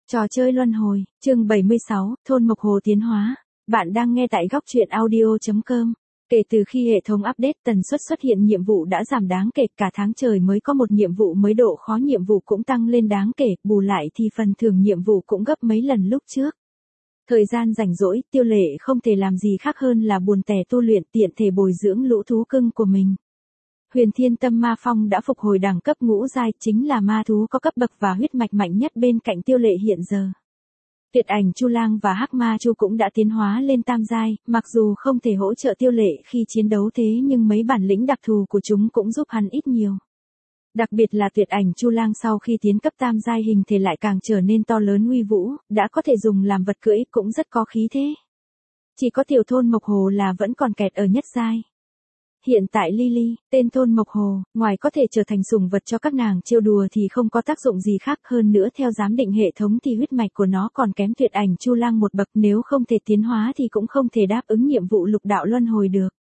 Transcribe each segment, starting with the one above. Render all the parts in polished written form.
Trò chơi luân hồi, chương 76, thôn Mộc Hồ tiến hóa. Bạn đang nghe tại góc truyện audio.com. Kể từ khi hệ thống update, tần suất xuất hiện nhiệm vụ đã giảm đáng kể, cả tháng trời mới có một nhiệm vụ mới, độ khó nhiệm vụ cũng tăng lên đáng kể, bù lại thì phần thưởng nhiệm vụ cũng gấp mấy lần lúc trước. Thời gian rảnh rỗi, Tiêu Lệ không thể làm gì khác hơn là buồn tẻ tu luyện, tiện thể bồi dưỡng lũ thú cưng của mình. Huyền Thiên Tâm Ma Phong đã phục hồi đẳng cấp ngũ giai, chính là ma thú có cấp bậc và huyết mạch mạnh nhất bên cạnh Tiêu Lệ hiện giờ. Tuyệt ảnh Chu Lang và Hắc Ma Chu cũng đã tiến hóa lên tam giai, mặc dù không thể hỗ trợ Tiêu Lệ khi chiến đấu thế nhưng mấy bản lĩnh đặc thù của chúng cũng giúp hắn ít nhiều. Đặc biệt là tuyệt ảnh Chu Lang sau khi tiến cấp tam giai hình thể lại càng trở nên to lớn uy vũ, đã có thể dùng làm vật cưỡi, cũng rất có khí thế. Chỉ có tiểu thôn Mộc Hồ là vẫn còn kẹt ở nhất giai. Hiện tại Lily, tên thôn Mộc Hồ, ngoài có thể trở thành sủng vật cho các nàng trêu đùa thì không có tác dụng gì khác, hơn nữa theo giám định hệ thống thì huyết mạch của nó còn kém tuyệt ảnh Chu Lang một bậc, nếu không thể tiến hóa thì cũng không thể đáp ứng nhiệm vụ lục đạo luân hồi được.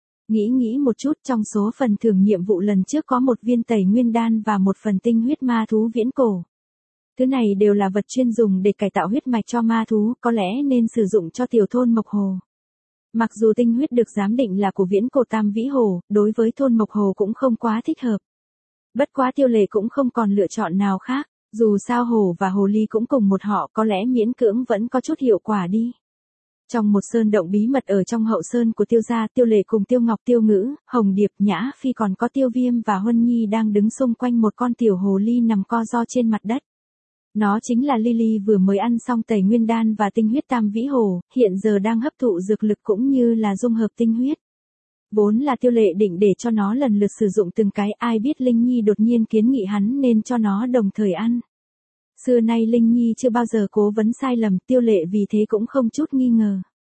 Nghĩ một chút, trong số phần thưởng nhiệm vụ lần trước có một viên tẩy nguyên đan và một phần tinh huyết ma thú viễn cổ. Thứ này đều là vật chuyên dùng để cải tạo huyết mạch cho ma thú, có lẽ nên sử dụng cho tiểu thôn Mộc Hồ. Mặc dù tinh huyết được giám định là của viễn cổ Tam Vĩ Hồ, đối với thôn Mộc Hồ cũng không quá thích hợp. Bất quá Tiêu Lệ cũng không còn lựa chọn nào khác, dù sao hổ và hồ ly cũng cùng một họ, có lẽ miễn cưỡng vẫn có chút hiệu quả đi. Trong một sơn động bí mật ở trong hậu sơn của Tiêu gia, Tiêu Lệ cùng Tiêu Ngọc, Tiêu Ngữ, Hồng Điệp, Nhã Phi còn có Tiêu Viêm và Huân Nhi đang đứng xung quanh một con tiểu hồ ly nằm co ro trên mặt đất. Nó chính là Lily vừa mới ăn xong tẩy nguyên đan và tinh huyết Tam Vĩ Hồ, hiện giờ đang hấp thụ dược lực cũng như là dung hợp tinh huyết. Vốn là Tiêu Lệ định để cho nó lần lượt sử dụng từng cái, ai biết Linh Nhi đột nhiên kiến nghị hắn nên cho nó đồng thời ăn. Xưa nay Linh Nhi chưa bao giờ cố vấn sai lầm, Tiêu Lệ vì thế cũng không chút nghi ngờ.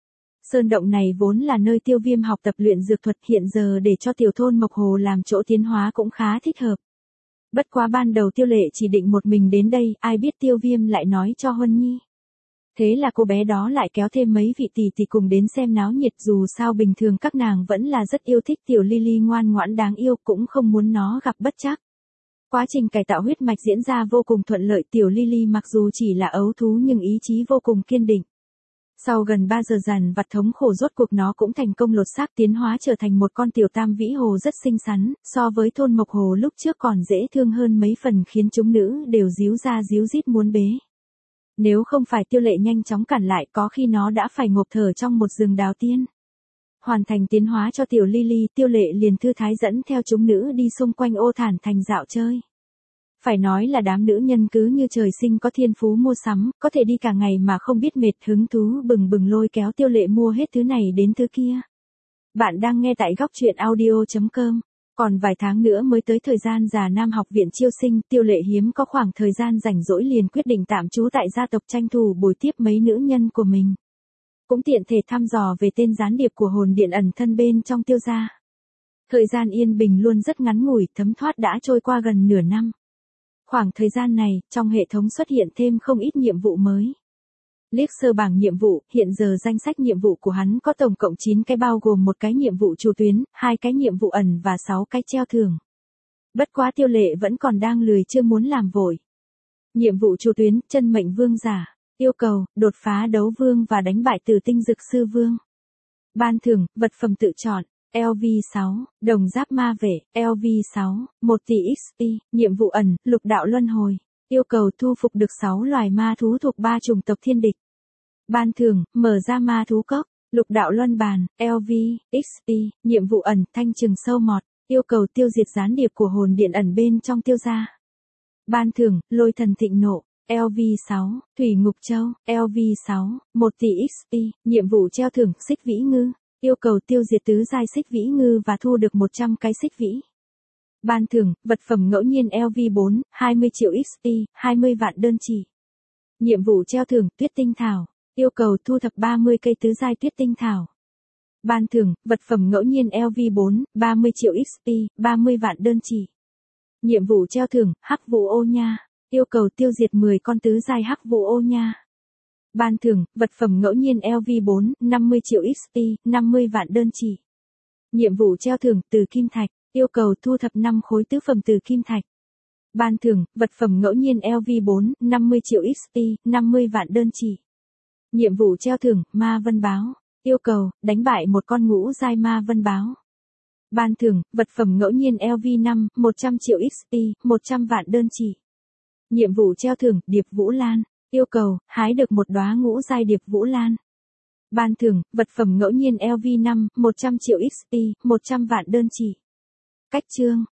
Sơn động này vốn là nơi Tiêu Viêm học tập luyện dược thuật, hiện giờ để cho tiểu thôn Mộc Hồ làm chỗ tiến hóa cũng khá thích hợp. Bất quá ban đầu Tiêu Lệ chỉ định một mình đến đây, ai biết Tiêu Viêm lại nói cho Huân Nhi. Thế là cô bé đó lại kéo thêm mấy vị tỷ tỷ cùng đến xem náo nhiệt, dù sao bình thường các nàng vẫn là rất yêu thích tiểu Lily ngoan ngoãn đáng yêu, cũng không muốn nó gặp bất trắc. Quá trình cải tạo huyết mạch diễn ra vô cùng thuận lợi, tiểu Lily mặc dù chỉ là ấu thú nhưng ý chí vô cùng kiên định. Sau gần 3 giờ dằn vặt thống khổ, rốt cuộc nó cũng thành công lột xác tiến hóa trở thành một con tiểu Tam Vĩ Hồ rất xinh xắn, so với thôn Mộc Hồ lúc trước còn dễ thương hơn mấy phần, khiến chúng nữ đều díu ra díu dít muốn bế. Nếu không phải Tiêu Lệ nhanh chóng cản lại, có khi nó đã phải ngộp thở trong một rừng đào tiên. Hoàn thành tiến hóa cho tiểu Lily, Tiêu Lệ liền thư thái dẫn theo chúng nữ đi xung quanh Ô Thản Thành dạo chơi. Phải nói là đám nữ nhân cứ như trời sinh có thiên phú mua sắm, có thể đi cả ngày mà không biết mệt, hứng thú bừng bừng lôi kéo Tiêu Lệ mua hết thứ này đến thứ kia. Bạn đang nghe tại góc truyện audio.com. Còn vài tháng nữa mới tới thời gian Già Nam học viện chiêu sinh, Tiêu Lệ hiếm có khoảng thời gian rảnh rỗi liền quyết định tạm trú tại gia tộc, tranh thủ bồi tiếp mấy nữ nhân của mình. Cũng tiện thể thăm dò về tên gián điệp của hồn điện ẩn thân bên trong Tiêu gia. Thời gian yên bình luôn rất ngắn ngủi, thấm thoát đã trôi qua gần nửa năm. Khoảng thời gian này, trong hệ thống xuất hiện thêm không ít nhiệm vụ mới. Liếc sơ bảng nhiệm vụ, hiện giờ danh sách nhiệm vụ của hắn có tổng cộng 9 cái, bao gồm một cái nhiệm vụ chủ tuyến, 2 cái nhiệm vụ ẩn và 6 cái treo thưởng. Bất quá Tiêu Lệ vẫn còn đang lười, chưa muốn làm vội. Nhiệm vụ chủ tuyến, chân mệnh vương giả, yêu cầu, đột phá đấu vương và đánh bại Tử Tinh Dực Sư Vương. Ban thưởng, vật phẩm tự chọn. LV6, đồng giáp ma vệ, LV6, 1 tỷ XP, nhiệm vụ ẩn, lục đạo luân hồi. Yêu cầu thu phục được 6 loài ma thú thuộc 3 chủng tộc thiên địch. Ban thưởng, mở ra ma thú cốc, lục đạo luân bàn, LV, XP, nhiệm vụ ẩn, thanh trừng sâu mọt. Yêu cầu tiêu diệt gián điệp của hồn điện ẩn bên trong Tiêu gia. Ban thưởng, lôi thần thịnh nộ. LV6, Thủy Ngục Châu, LV6, 1 tỷ XP, nhiệm vụ treo thưởng, xích vĩ ngư. Yêu cầu tiêu diệt tứ giai xích vĩ ngư và thu được 100 cái xích vĩ. Ban thưởng, vật phẩm ngẫu nhiên LV4, 20 triệu XP, 20 vạn đơn chỉ. Nhiệm vụ treo thưởng, tuyết tinh thảo. Yêu cầu thu thập 30 cây tứ giai tuyết tinh thảo. Ban thưởng, vật phẩm ngẫu nhiên LV4, 30 triệu XP, 30 vạn đơn chỉ. Nhiệm vụ treo thưởng, hắc vụ ô nha. Yêu cầu tiêu diệt 10 con tứ giai hắc vụ ô nha. Ban thưởng, vật phẩm ngẫu nhiên LV4, 50 triệu XP, 50 vạn đơn chỉ. Nhiệm vụ treo thưởng, từ kim thạch. Yêu cầu thu thập 5 khối tứ phẩm từ kim thạch. Ban thưởng, vật phẩm ngẫu nhiên LV4, 50 triệu XP, 50 vạn đơn chỉ. Nhiệm vụ treo thưởng, ma vân báo. Yêu cầu, đánh bại một con ngũ giai ma vân báo. Ban thưởng, vật phẩm ngẫu nhiên LV5, 100 triệu XP, 100 vạn đơn chỉ. Nhiệm vụ treo thưởng, điệp vũ lan. Yêu cầu, hái được một đóa ngũ giai điệp vũ lan. Ban thưởng, vật phẩm ngẫu nhiên LV5, 100 triệu XP, 100 vạn đơn chỉ. Cách chương.